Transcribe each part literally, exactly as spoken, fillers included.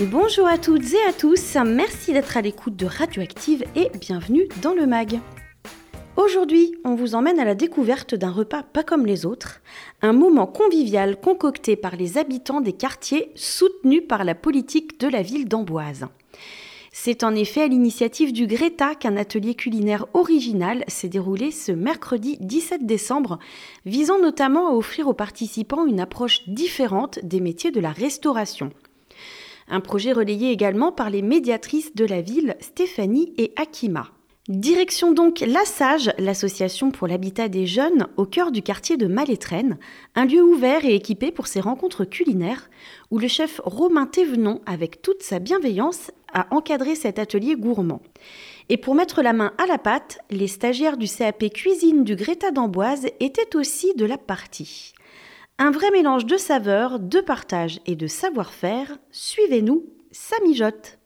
Bonjour à toutes et à tous, merci d'être à l'écoute de Radioactive et bienvenue dans le MAG. Aujourd'hui, on vous emmène à la découverte d'un repas pas comme les autres, un moment convivial concocté par les habitants des quartiers soutenu par la politique de la ville d'Amboise. C'est en effet à l'initiative du Greta qu'un atelier culinaire original s'est déroulé ce mercredi dix-sept décembre, visant notamment à offrir aux participants une approche différente des métiers de la restauration. Un projet relayé également par les médiatrices de la ville, Stéphanie et Akima. Direction donc La Sage, l'association pour l'habitat des jeunes, au cœur du quartier de Malétraine, un lieu ouvert et équipé pour ses rencontres culinaires, où le chef Romain Thévenon, avec toute sa bienveillance, a encadré cet atelier gourmand. Et pour mettre la main à la pâte, les stagiaires du C A P Cuisine du Greta d'Amboise étaient aussi de la partie. Un vrai mélange de saveurs, de partage et de savoir-faire. Suivez-nous, ça mijote.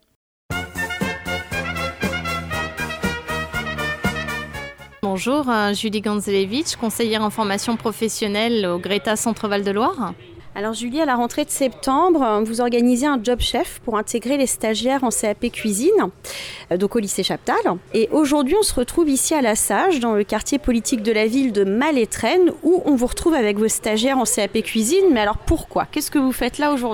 Bonjour, Julie Ganzelevich, conseillère en formation professionnelle au Greta Centre-Val de Loire. Alors Julie, à la rentrée de septembre, vous organisez un job chef pour intégrer les stagiaires en C A P Cuisine, donc au lycée Chaptal. Et aujourd'hui, on se retrouve ici à La Sage, dans le quartier politique de la ville de Malétraine, où on vous retrouve avec vos stagiaires en C A P Cuisine. Mais alors pourquoi ? Qu'est-ce que vous faites là aujourd'hui ?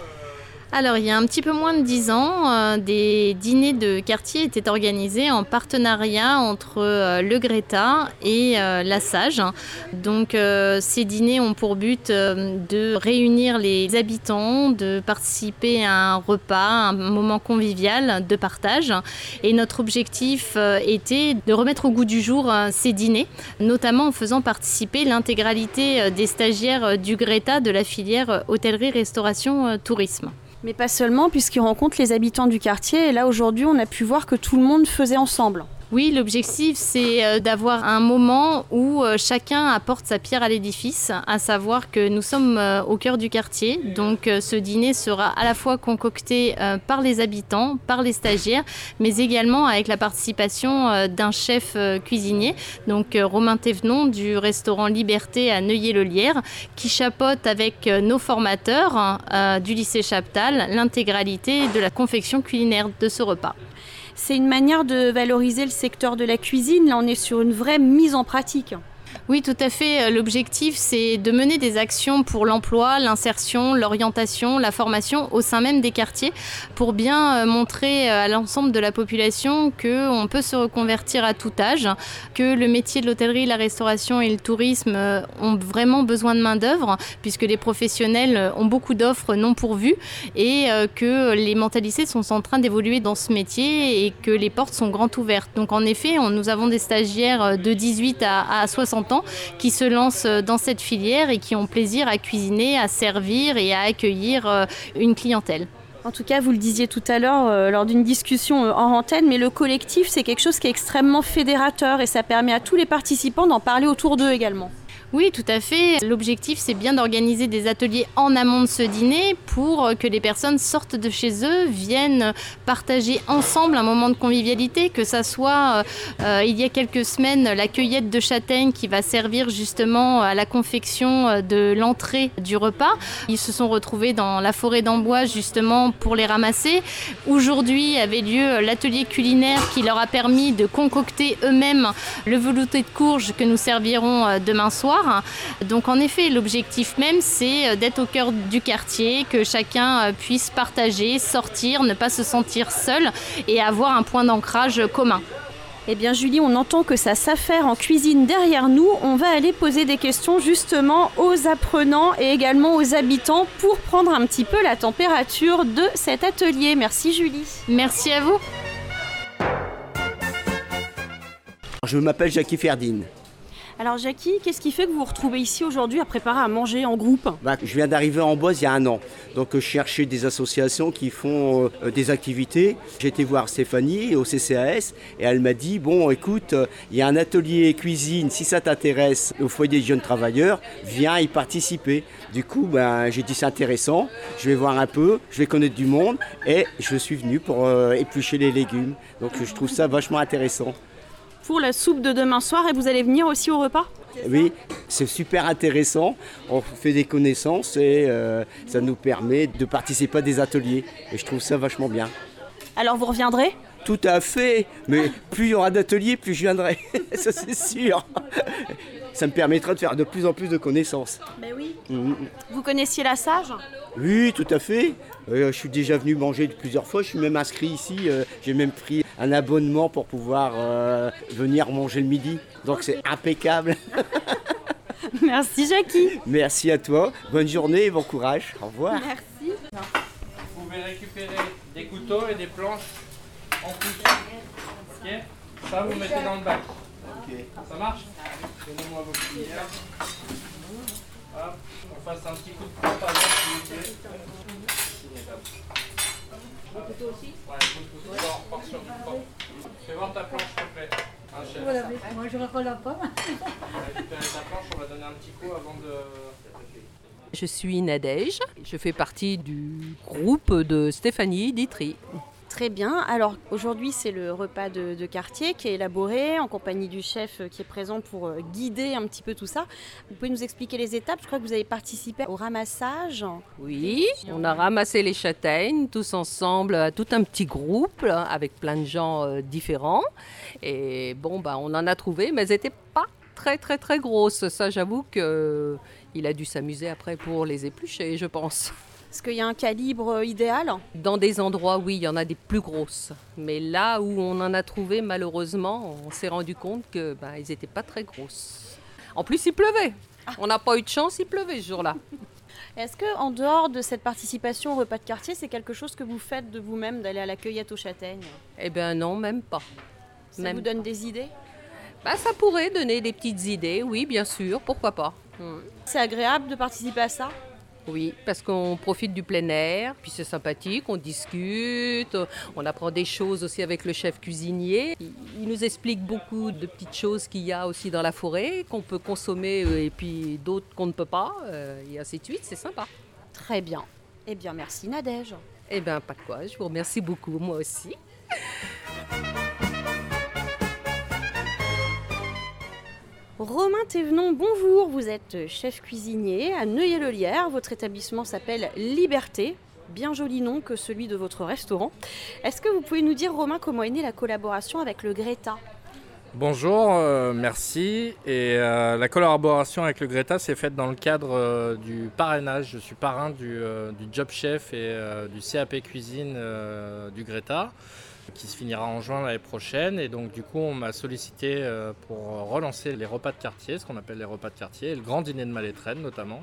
Alors, il y a un petit peu moins de dix ans, euh, des dîners de quartier étaient organisés en partenariat entre euh, le Greta et euh, La Sage. Donc, euh, ces dîners ont pour but euh, de réunir les habitants, de participer à un repas, un moment convivial de partage. Et notre objectif euh, était de remettre au goût du jour euh, ces dîners, notamment en faisant participer l'intégralité euh, des stagiaires euh, du Greta de la filière euh, hôtellerie, restauration, euh, tourisme. Mais pas seulement, puisqu'ils rencontrent les habitants du quartier. Et là, aujourd'hui, on a pu voir que tout le monde faisait ensemble. Oui, l'objectif, c'est d'avoir un moment où chacun apporte sa pierre à l'édifice, à savoir que nous sommes au cœur du quartier. Donc, ce dîner sera à la fois concocté par les habitants, par les stagiaires, mais également avec la participation d'un chef cuisinier, donc Romain Thévenon du restaurant Liberté à Neuilly-le-Lierre, qui chapeaute avec nos formateurs euh, du lycée Chaptal l'intégralité de la confection culinaire de ce repas. C'est une manière de valoriser le secteur de la cuisine. Là, on est sur une vraie mise en pratique. Oui, tout à fait. L'objectif, c'est de mener des actions pour l'emploi, l'insertion, l'orientation, la formation au sein même des quartiers pour bien montrer à l'ensemble de la population qu'on peut se reconvertir à tout âge, que le métier de l'hôtellerie, la restauration et le tourisme ont vraiment besoin de main-d'œuvre puisque les professionnels ont beaucoup d'offres non pourvues et que les mentalités sont en train d'évoluer dans ce métier et que les portes sont grandes ouvertes. Donc en effet, on, nous avons des stagiaires de dix-huit à soixante ans qui se lancent dans cette filière et qui ont plaisir à cuisiner, à servir et à accueillir une clientèle. En tout cas, vous le disiez tout à l'heure euh, lors d'une discussion euh, en antenne, mais le collectif, c'est quelque chose qui est extrêmement fédérateur et ça permet à tous les participants d'en parler autour d'eux également. Oui, tout à fait. L'objectif, c'est bien d'organiser des ateliers en amont de ce dîner pour que les personnes sortent de chez eux, viennent partager ensemble un moment de convivialité, que ça soit, euh, il y a quelques semaines, la cueillette de châtaignes qui va servir justement à la confection de l'entrée du repas. Ils se sont retrouvés dans la forêt d'Amboise justement pour les ramasser. Aujourd'hui avait lieu l'atelier culinaire qui leur a permis de concocter eux-mêmes le velouté de courge que nous servirons demain soir. Donc en effet, l'objectif même, c'est d'être au cœur du quartier, que chacun puisse partager, sortir, ne pas se sentir seul et avoir un point d'ancrage commun. Eh bien Julie, on entend que ça s'affaire en cuisine derrière nous. On va aller poser des questions justement aux apprenants et également aux habitants pour prendre un petit peu la température de cet atelier. Merci Julie. Merci à vous. Je m'appelle Jackie Ferdine. Alors Jackie, qu'est-ce qui fait que vous vous retrouvez ici aujourd'hui à préparer à manger en groupe ? Bah, je viens d'arriver en Amboise il y a un an. Donc je cherchais des associations qui font euh, des activités. J'ai été voir Stéphanie au C C A S et elle m'a dit, bon écoute, il euh, y a un atelier cuisine, si ça t'intéresse au foyer des jeunes travailleurs, viens y participer. Du coup, ben, j'ai dit c'est intéressant, je vais voir un peu, je vais connaître du monde et je suis venu pour euh, éplucher les légumes. Donc je trouve ça vachement intéressant. pour la soupe de demain soir et vous allez venir aussi au repas ? Oui, c'est super intéressant. On fait des connaissances et euh, ça nous permet de participer à des ateliers. Et je trouve ça vachement bien. Alors vous reviendrez ? Tout à fait. Mais plus il y aura d'ateliers, plus je viendrai. Ça c'est sûr. Ça me permettra de faire de plus en plus de connaissances. Ben oui. Mmh. Vous connaissiez la Sage ? Oui, tout à fait. Euh, je suis déjà venu manger plusieurs fois. Je suis même inscrit ici. Euh, j'ai même pris un abonnement pour pouvoir euh, venir manger le midi. Donc c'est impeccable. Merci Jackie. Merci à toi. Bonne journée et bon courage. Au revoir. Merci. Vous pouvez récupérer des couteaux et des planches en couche. Ok ? Ça, vous mettez dans le bac. Okay. Ça marche ? Donnez-moi vos cuillères. Hop, on fasse un petit coup de poing par exemple, s'il vous plaît. Le couteau aussi ? Ouais, le couteau. Alors, pars sur le corps. Fais voir ta planche, s'il te plaît. Un chef. Voilà, moi je ne reconnais pas. On va récupérer ta planche, on va donner un petit coup avant de... Je suis Nadège, je fais partie du groupe de Stéphanie Ditry. Très bien. Alors aujourd'hui, c'est le repas de, de quartier qui est élaboré en compagnie du chef qui est présent pour guider un petit peu tout ça. Vous pouvez nous expliquer les étapes ? Je crois que vous avez participé au ramassage. Oui, on a ramassé les châtaignes tous ensemble, tout un petit groupe avec plein de gens euh, différents. Et bon, bah, on en a trouvé, mais elles n'étaient pas très très très grosses. Ça, j'avoue qu'il euh, a dû s'amuser après pour les éplucher, je pense. Est-ce qu'il y a un calibre idéal ? Dans des endroits, oui, il y en a des plus grosses. Mais là où on en a trouvé, malheureusement, on s'est rendu compte que ben, ils n'étaient pas très grosses. En plus, il pleuvait. On n'a pas eu de chance, il pleuvait ce jour-là. Est-ce qu'en dehors de cette participation au repas de quartier, c'est quelque chose que vous faites de vous-même, d'aller à la cueillette aux châtaignes ? Eh bien non, même pas. Ça même... vous donne des idées ? Ben, ça pourrait donner des petites idées, oui, bien sûr, pourquoi pas. Hmm. C'est agréable de participer à ça ? Oui, parce qu'on profite du plein air, puis c'est sympathique, on discute, on apprend des choses aussi avec le chef cuisinier. Il nous explique beaucoup de petites choses qu'il y a aussi dans la forêt, qu'on peut consommer et puis d'autres qu'on ne peut pas, et ainsi de suite, c'est sympa. Très bien. Eh bien, merci Nadège. Eh bien, pas de quoi, je vous remercie beaucoup, moi aussi. Romain Thévenon, bonjour, vous êtes chef cuisinier à Neuilly-le-Lierre. Votre établissement s'appelle Liberté, bien joli nom que celui de votre restaurant. Est-ce que vous pouvez nous dire, Romain, comment est née la collaboration avec le Greta ? Bonjour, euh, merci. Et euh, la collaboration avec le Greta s'est faite dans le cadre euh, du parrainage. Je suis parrain du, euh, du Job Chef et euh, du C A P Cuisine euh, du Greta, qui se finira en juin l'année prochaine. Et donc du coup on m'a sollicité euh, pour relancer les repas de quartier, ce qu'on appelle les repas de quartier, et le grand dîner de Malettraine notamment.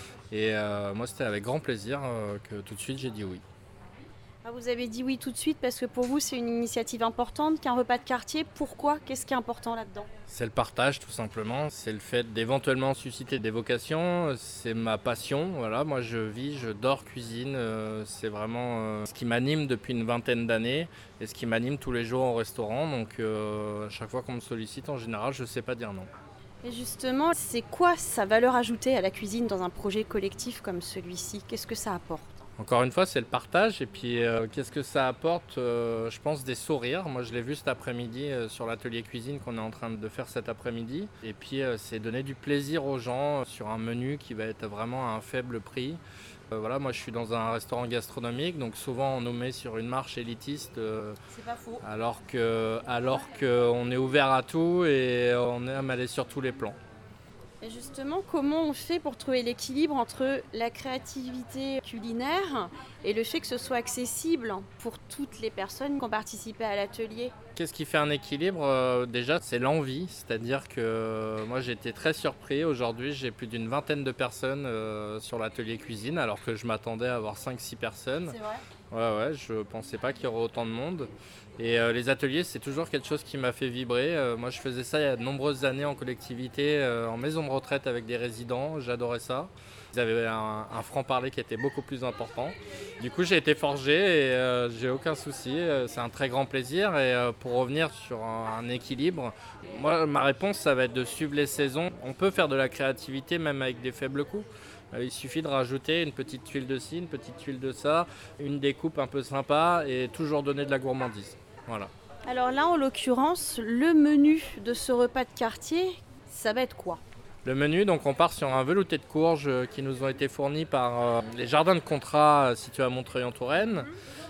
Et euh, moi c'était avec grand plaisir euh, que tout de suite j'ai dit oui. Ah, vous avez dit oui tout de suite parce que pour vous c'est une initiative importante qu'un repas de quartier. Pourquoi ? Qu'est-ce qui est important là-dedans ? C'est le partage tout simplement, c'est le fait d'éventuellement susciter des vocations, c'est ma passion, voilà, moi je vis, je dors, cuisine, euh, c'est vraiment euh, ce qui m'anime depuis une vingtaine d'années et ce qui m'anime tous les jours au restaurant, donc euh, à chaque fois qu'on me sollicite en général je ne sais pas dire non. Et justement, c'est quoi sa valeur ajoutée à la cuisine dans un projet collectif comme celui-ci ? Qu'est-ce que ça apporte ? Encore une fois, c'est le partage. Et puis, euh, qu'est-ce que ça apporte ? euh, Je pense des sourires. Moi, je l'ai vu cet après-midi euh, sur l'atelier cuisine qu'on est en train de faire cet après-midi. Et puis, euh, c'est donner du plaisir aux gens euh, sur un menu qui va être vraiment à un faible prix. Euh, voilà, moi, je suis dans un restaurant gastronomique, donc souvent on nous met sur une marche élitiste. Euh, c'est pas faux. Alors que, alors qu'on est ouvert à tout et on aime aller sur tous les plans. Et justement, comment on fait pour trouver l'équilibre entre la créativité culinaire et le fait que ce soit accessible pour toutes les personnes qui ont participé à l'atelier ? Qu'est-ce qui fait un équilibre ? euh, Déjà, c'est l'envie. C'est-à-dire que euh, moi, j'ai été très surpris. Aujourd'hui, j'ai plus d'une vingtaine de personnes euh, sur l'atelier cuisine, alors que je m'attendais à avoir cinq six personnes. C'est vrai ? Ouais, ouais, je pensais pas qu'il y aurait autant de monde. Et euh, les ateliers, c'est toujours quelque chose qui m'a fait vibrer. Euh, moi, je faisais ça il y a de nombreuses années en collectivité, euh, en maison de retraite avec des résidents. J'adorais ça. Ils avaient un, un franc-parler qui était beaucoup plus important. Du coup, j'ai été forgé et euh, j'ai aucun souci. Euh, c'est un très grand plaisir. Et euh, pour revenir sur un, un équilibre, moi, ma réponse, ça va être de suivre les saisons. On peut faire de la créativité même avec des faibles coûts. Il suffit de rajouter une petite tuile de ci, une petite tuile de ça, une découpe un peu sympa et toujours donner de la gourmandise. Voilà. Alors là, en l'occurrence, le menu de ce repas de quartier, ça va être quoi ? Le menu, donc on part sur un velouté de courges qui nous ont été fournis par euh, les jardins de contrat situés à Montreuil-en-Touraine,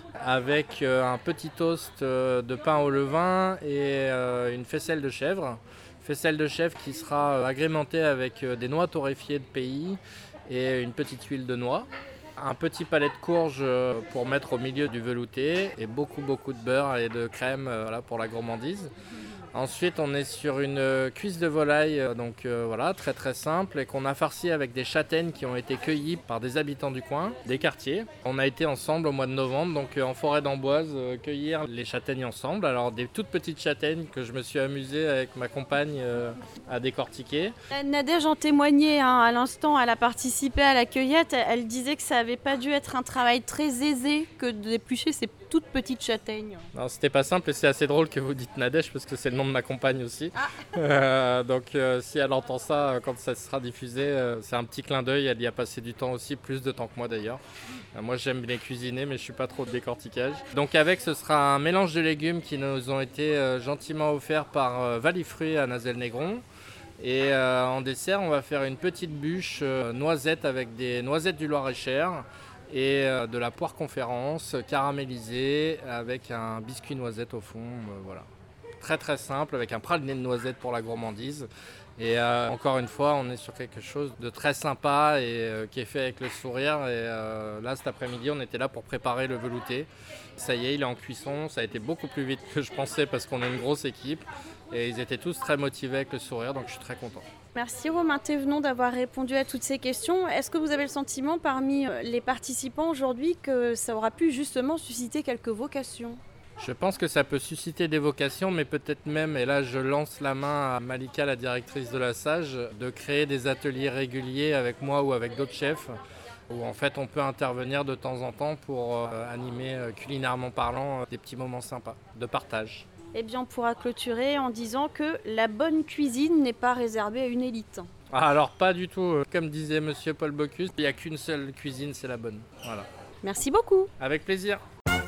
avec euh, un petit toast euh, de pain au levain et euh, une faisselle de chèvre. Faisselle de chèvre qui sera euh, agrémentée avec euh, des noix torréfiées de pays et une petite huile de noix. Un petit palet de courges euh, pour mettre au milieu du velouté et beaucoup beaucoup de beurre et de crème euh, voilà, pour la gourmandise. Ensuite, on est sur une cuisse de volaille, donc euh, voilà, très très simple, et qu'on a farci avec des châtaignes qui ont été cueillies par des habitants du coin, des quartiers. On a été ensemble au mois de novembre, donc euh, en forêt d'Amboise, euh, cueillir les châtaignes ensemble. Alors des toutes petites châtaignes que je me suis amusé avec ma compagne euh, à décortiquer. Nadège en témoignait hein, à l'instant, elle a participé à la cueillette, elle disait que ça n'avait pas dû être un travail très aisé que d'éplucher ces toutes petites châtaignes. Non, c'était pas simple et c'est assez drôle que vous dites Nadège parce que c'est le nom de ma compagne aussi. Ah. Euh, donc euh, si elle entend ça quand ça sera diffusé, euh, c'est un petit clin d'œil, elle y a passé du temps aussi, plus de temps que moi d'ailleurs. Euh, moi j'aime les cuisiner mais je suis pas trop de décortiquage. Donc avec ce sera un mélange de légumes qui nous ont été euh, gentiment offerts par euh, Valifruit à Nazel-Négron. Et euh, en dessert on va faire une petite bûche euh, noisette avec des noisettes du Loir-et-Cher et euh, de la poire conférence caramélisée avec un biscuit noisette au fond, euh, voilà. Très très simple avec un praliné de noisettes pour la gourmandise. Et euh, encore une fois, on est sur quelque chose de très sympa et euh, qui est fait avec le sourire. Et euh, là, cet après-midi, on était là pour préparer le velouté. Ça y est, il est en cuisson. Ça a été beaucoup plus vite que je pensais parce qu'on est une grosse équipe. Et ils étaient tous très motivés avec le sourire, donc je suis très content. Merci Romain Thévenon d'avoir répondu à toutes ces questions. Est-ce que vous avez le sentiment parmi les participants aujourd'hui que ça aura pu justement susciter quelques vocations ? Je pense que ça peut susciter des vocations, mais peut-être même, et là je lance la main à Malika, la directrice de la Sage, de créer des ateliers réguliers avec moi ou avec d'autres chefs, où en fait on peut intervenir de temps en temps pour euh, animer euh, culinairement parlant euh, des petits moments sympas de partage. Eh bien on pourra clôturer en disant que la bonne cuisine n'est pas réservée à une élite. Ah, alors pas du tout, comme disait monsieur Paul Bocuse, il n'y a qu'une seule cuisine, c'est la bonne. Voilà. Merci beaucoup. Avec plaisir.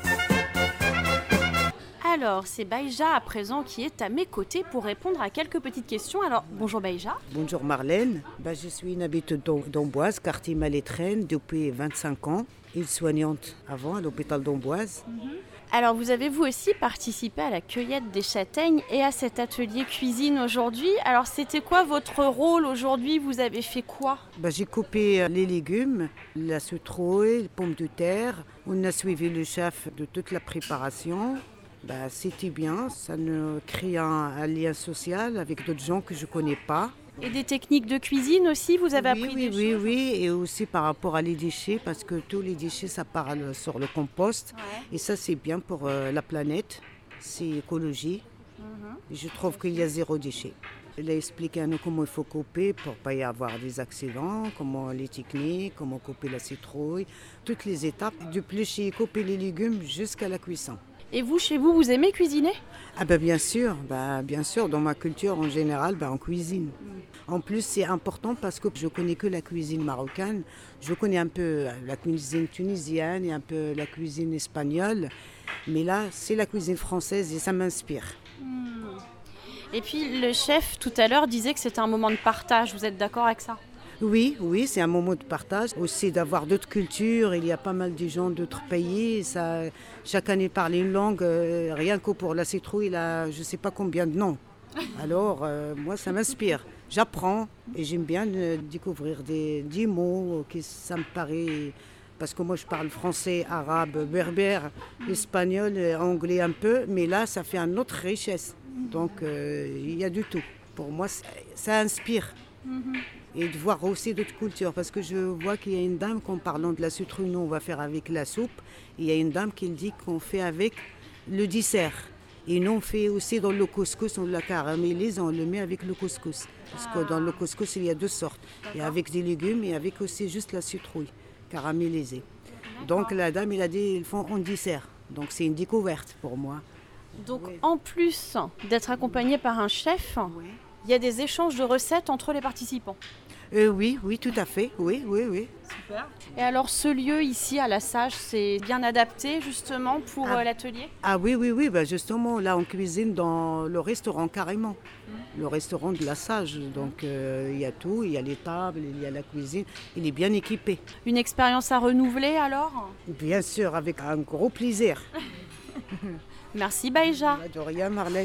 Alors, c'est Baïja à présent qui est à mes côtés pour répondre à quelques petites questions. Alors, bonjour Baïja. Bonjour Marlène. Ben, je suis une habitante d'Amboise, quartier Malétraine, depuis vingt-cinq ans. Et soignante avant à l'hôpital d'Amboise. Mm-hmm. Alors, vous avez vous aussi participé à la cueillette des châtaignes et à cet atelier cuisine aujourd'hui. Alors, c'était quoi votre rôle aujourd'hui ? Vous avez fait quoi ? Ben, j'ai coupé les légumes, la citrouille, les pommes de terre. On a suivi le chef de toute la préparation. Ben, c'était bien, ça nous crée un, un lien social avec d'autres gens que je ne connais pas. Et des techniques de cuisine aussi, vous avez oui, appris oui, des oui, choses ? Oui, oui, et aussi par rapport à les déchets, parce que tous les déchets, ça part sur le compost. Ouais. Et ça, c'est bien pour euh, la planète, c'est écologie. Mm-hmm. Et je trouve qu'il y a zéro déchet. Il a expliqué à nous comment il faut couper pour ne pas y avoir des accidents, comment les techniques, comment couper la citrouille, toutes les étapes, d'éplucher, couper les légumes jusqu'à la cuisson. Et vous, chez vous, vous aimez cuisiner ? Ah ben bien sûr, ben bien sûr, dans ma culture en général, ben on cuisine. Mm. En plus, c'est important parce que je connais que la cuisine marocaine. Je connais un peu la cuisine tunisienne et un peu la cuisine espagnole. Mais là, c'est la cuisine française et ça m'inspire. Mm. Et puis, le chef, tout à l'heure, disait que c'était un moment de partage. Vous êtes d'accord avec ça ? Oui, oui, c'est un moment de partage. Aussi d'avoir d'autres cultures, il y a pas mal de gens d'autres pays. Ça, chaque année parle une langue, euh, rien que pour la citrouille, il a je ne sais pas combien de noms. Alors, euh, moi, ça m'inspire. J'apprends et j'aime bien euh, découvrir des, des mots qui ça me paraît... Parce que moi, je parle français, arabe, berbère, espagnol, anglais un peu. Mais là, ça fait une autre richesse. Donc, euh, il y a du tout. Pour moi, ça, ça inspire. Mm-hmm. Et de voir aussi d'autres cultures, parce que je vois qu'il y a une dame, qu'en parlant de la citrouille, nous on va faire avec la soupe, et il y a une dame qui dit qu'on fait avec le dessert. Et nous on fait aussi dans le couscous, on la caramélise, on le met avec le couscous. Parce que dans le couscous, il y a deux sortes. Il y a avec des légumes et avec aussi juste la citrouille caramélisée. Donc la dame, elle a dit, ils font en dessert. Donc c'est une découverte pour moi. Donc oui. En plus d'être accompagné par un chef, oui. Il y a des échanges de recettes entre les participants. Euh, oui, oui, tout à fait. Oui, oui, oui. Super. Et alors ce lieu ici à la Sage, c'est bien adapté justement pour Ah. euh, l'atelier? Ah oui, oui, oui, ben justement, là on cuisine dans le restaurant carrément. Le restaurant de la Sage. Donc euh, il y a tout, il y a les tables, il y a la cuisine. Il est bien équipé. Une expérience à renouveler alors? Bien sûr, avec un gros plaisir. Merci Baïja. De rien, Marlène.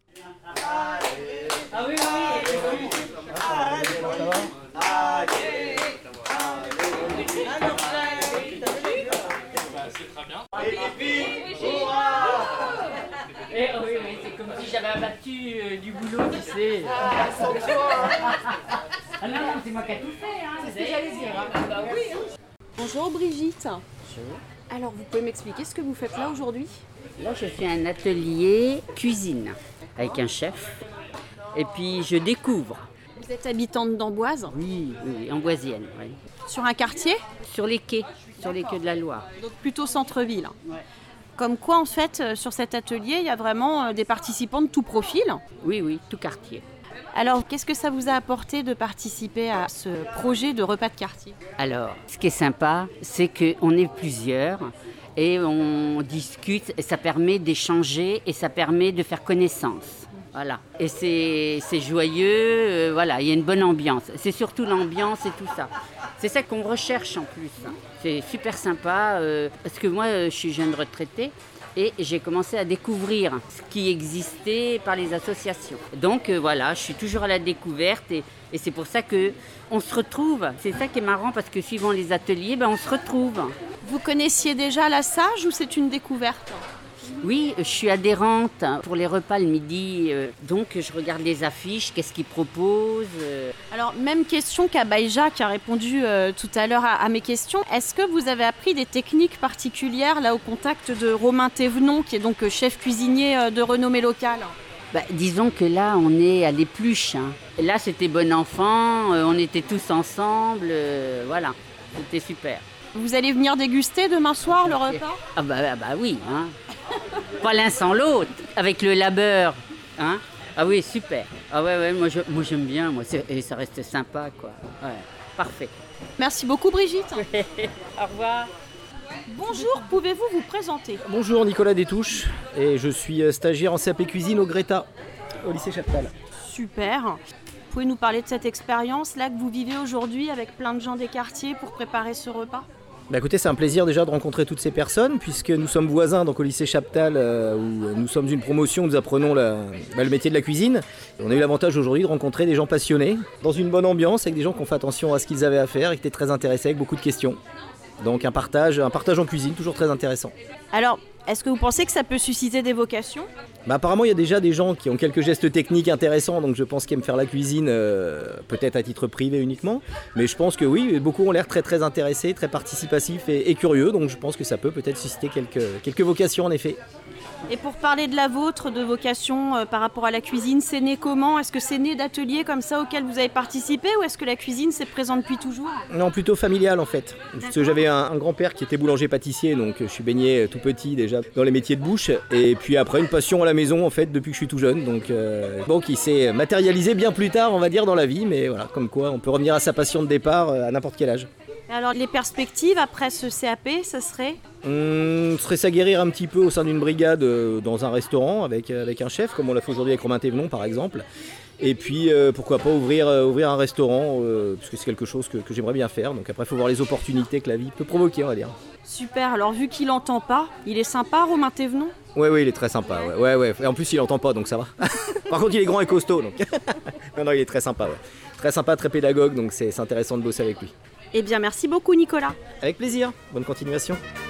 Eh, oui, oui, c'est comme si j'avais abattu euh, du boulot, tu sais. Ah non, non, c'est moi qui ai tout fait, hein. C'est ce que j'allais dire. Hein. Bah oui. Bonjour Brigitte. Alors vous pouvez m'expliquer ce que vous faites là aujourd'hui? Là, je fais un atelier cuisine avec un chef. Et puis, je découvre. Vous êtes habitante d'Amboise, Oui, oui, amboisienne, oui. sur un quartier, Sur les quais, sur les quais de la Loire. donc plutôt centre-ville. Ouais. Comme quoi en fait euh, sur cet atelier il y a vraiment euh, des participants de tout profil. Oui, oui, tout quartier. Alors qu'est-ce que ça vous a apporté de participer à ce projet de repas de quartier? Alors, ce qui est sympa, c'est qu'on est plusieurs et on discute et ça permet d'échanger et ça permet de faire connaissance. Voilà. Et c'est, c'est joyeux, euh, voilà, il y a une bonne ambiance. C'est surtout l'ambiance et tout ça. C'est ça qu'on recherche en plus. C'est super sympa euh, parce que moi, euh, je suis jeune retraitée et j'ai commencé à découvrir ce qui existait par les associations. Donc euh, voilà, je suis toujours à la découverte et, et c'est pour ça qu'on se retrouve. C'est ça qui est marrant parce que suivant les ateliers, ben, on se retrouve. Vous connaissiez déjà la Sage ou c'est une découverte? Oui, je suis adhérente pour les repas le midi, euh, donc je regarde les affiches, qu'est-ce qu'ils proposent. euh. Alors même question qu'à Baïja qui a répondu euh, tout à l'heure à, à mes questions. Est-ce que vous avez appris des techniques particulières là au contact de Romain Thévenon qui est donc euh, chef cuisinier euh, de renommée locale? Bah, disons que là, on est à l'épluche. Hein. Là, c'était bon enfant, euh, on était tous ensemble, euh, voilà, c'était super. Vous allez venir déguster demain soir le repas? Ah bah, bah, bah oui, hein. Pas l'un sans l'autre, avec le labeur, hein. Ah oui, super. Ah ouais, ouais, moi, je, moi j'aime bien, moi, c'est, et ça reste sympa, quoi. Ouais, parfait. Merci beaucoup Brigitte. Au revoir. Bonjour, pouvez-vous vous présenter? Bonjour, Nicolas Détouche et je suis stagiaire en C A P cuisine au Greta, au lycée Chaptal. Super. Vous pouvez nous parler de cette expérience là que vous vivez aujourd'hui avec plein de gens des quartiers pour préparer ce repas? Bah écoutez, c'est un plaisir déjà de rencontrer toutes ces personnes puisque nous sommes voisins donc au lycée Chaptal euh, où nous sommes une promotion, nous apprenons la, bah, le métier de la cuisine. Et on a eu l'avantage aujourd'hui de rencontrer des gens passionnés dans une bonne ambiance avec des gens qui ont fait attention à ce qu'ils avaient à faire et qui étaient très intéressés avec beaucoup de questions. Donc un partage, un partage en cuisine, toujours très intéressant. Alors, est-ce que vous pensez que ça peut susciter des vocations? Bah apparemment il y a déjà des gens qui ont quelques gestes techniques intéressants, donc je pense qu'ils aiment faire la cuisine, euh, peut-être à titre privé uniquement. Mais je pense que oui, beaucoup ont l'air très très intéressés, très participatifs et, et curieux, donc je pense que ça peut peut-être susciter quelques, quelques vocations en effet. Et pour parler de la vôtre, de vocation euh, par rapport à la cuisine, c'est né comment? Est-ce que c'est né d'ateliers comme ça auxquels vous avez participé ou est-ce que la cuisine s'est présente depuis toujours? Non, plutôt familial en fait. Parce que j'avais un, un grand-père qui était boulanger-pâtissier, donc je suis baigné tout petit déjà dans les métiers de bouche. Et puis après une passion à la maison en fait depuis que je suis tout jeune. Donc euh, bon, qui s'est matérialisé bien plus tard on va dire dans la vie. Mais voilà, comme quoi on peut revenir à sa passion de départ à n'importe quel âge. Et alors les perspectives après ce C A P, ça serait? On serait s'aguerrir un petit peu au sein d'une brigade euh, dans un restaurant avec, avec un chef, comme on l'a fait aujourd'hui avec Romain Thévenon par exemple. Et puis euh, pourquoi pas ouvrir, euh, ouvrir un restaurant, euh, parce que c'est quelque chose que, que j'aimerais bien faire. Donc après il faut voir les opportunités que la vie peut provoquer on va dire. Super, alors vu qu'il n'entend pas, il est sympa Romain Thévenon? Ouais, ouais, il est très sympa. Ouais, ouais, ouais. Et en plus, il entend pas, donc ça va. Par contre, il est grand et costaud, donc. non, non, il est très sympa. Ouais. Très sympa, très pédagogue, donc c'est, c'est intéressant de bosser avec lui. Eh bien, merci beaucoup, Nicolas. Avec plaisir. Bonne continuation.